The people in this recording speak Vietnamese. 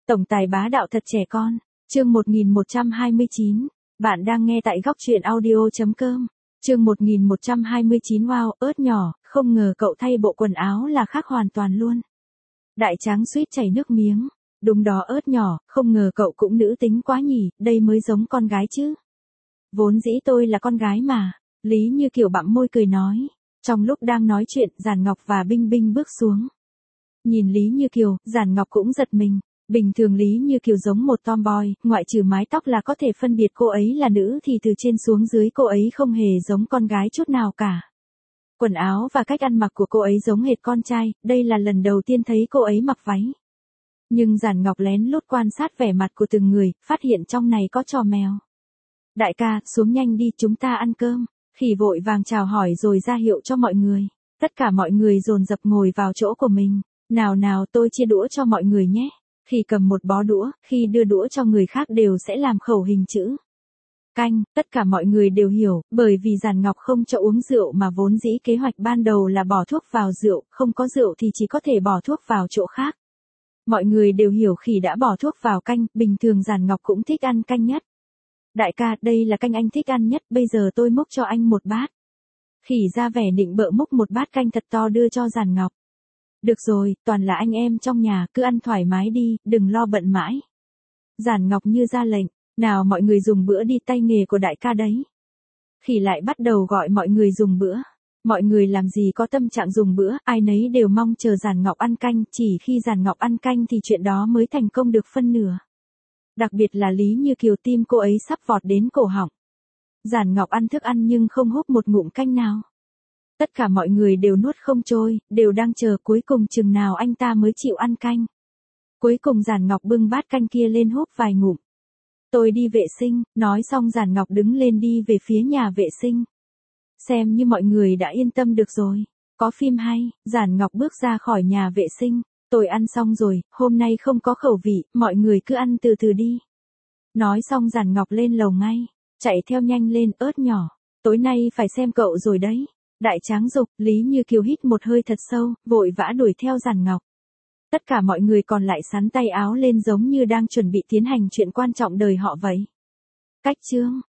Tổng tài bá đạo thật trẻ con. Chương 1129. Bạn đang nghe tại góc truyện audio.com. Chương 1129. Wow, ớt nhỏ, không ngờ cậu thay bộ quần áo là khác hoàn toàn luôn. Đại tráng suýt chảy nước miếng. Đúng đó ớt nhỏ, không ngờ cậu cũng nữ tính quá nhỉ, đây mới giống con gái chứ. Vốn dĩ tôi là con gái mà. Lý Như Kiều bặm môi cười nói. Trong lúc đang nói chuyện, Giản Ngọc và Binh Binh bước xuống. Nhìn Lý Như Kiều, Giản Ngọc cũng giật mình. Bình thường Lý Như Kiều giống một tomboy, ngoại trừ mái tóc là có thể phân biệt cô ấy là nữ thì từ trên xuống dưới cô ấy không hề giống con gái chút nào cả. Quần áo và cách ăn mặc của cô ấy giống hệt con trai, đây là lần đầu tiên thấy cô ấy mặc váy. Nhưng Giản Ngọc lén lút quan sát vẻ mặt của từng người, phát hiện trong này có trò mèo. Đại ca, xuống nhanh đi, chúng ta ăn cơm. Khỉ vội vàng chào hỏi rồi ra hiệu cho mọi người. Tất cả mọi người dồn dập ngồi vào chỗ của mình. Nào nào, tôi chia đũa cho mọi người nhé. Khi cầm một bó đũa, khi đưa đũa cho người khác đều sẽ làm khẩu hình chữ canh, tất cả mọi người đều hiểu, bởi vì Giản Ngọc không cho uống rượu mà vốn dĩ kế hoạch ban đầu là bỏ thuốc vào rượu, không có rượu thì chỉ có thể bỏ thuốc vào chỗ khác. Mọi người đều hiểu Khỉ đã bỏ thuốc vào canh, bình thường Giản Ngọc cũng thích ăn canh nhất. Đại ca, đây là canh anh thích ăn nhất, bây giờ tôi múc cho anh một bát. Khỉ ra vẻ nịnh bợ múc một bát canh thật to đưa cho Giản Ngọc. Được rồi, toàn là anh em trong nhà, cứ ăn thoải mái đi, đừng lo bận mãi. Giản Ngọc như ra lệnh, nào mọi người dùng bữa đi, tay nghề của đại ca đấy. Khỉ lại bắt đầu gọi mọi người dùng bữa. Mọi người làm gì có tâm trạng dùng bữa, ai nấy đều mong chờ Giản Ngọc ăn canh, chỉ khi Giản Ngọc ăn canh thì chuyện đó mới thành công được phân nửa. Đặc biệt là Lý Như Kiều, tim cô ấy sắp vọt đến cổ họng. Giản Ngọc ăn thức ăn nhưng không húp một ngụm canh nào. Tất cả mọi người đều nuốt không trôi, đều đang chờ cuối cùng chừng nào anh ta mới chịu ăn canh. Cuối cùng Giản Ngọc bưng bát canh kia lên húp vài ngụm. Tôi đi vệ sinh, nói xong Giản Ngọc đứng lên đi về phía nhà vệ sinh. Xem như mọi người đã yên tâm được rồi. Có phim hay, Giản Ngọc bước ra khỏi nhà vệ sinh. Tôi ăn xong rồi, hôm nay không có khẩu vị, mọi người cứ ăn từ từ đi. Nói xong Giản Ngọc lên lầu ngay, chạy theo nhanh lên, ớt nhỏ. Tối nay phải xem cậu rồi đấy. Đại tráng dục, Lý Như Kiều hít một hơi thật sâu, vội vã đuổi theo Giản Ngọc. Tất cả mọi người còn lại sắn tay áo lên giống như đang chuẩn bị tiến hành chuyện quan trọng đời họ vậy. Cách chương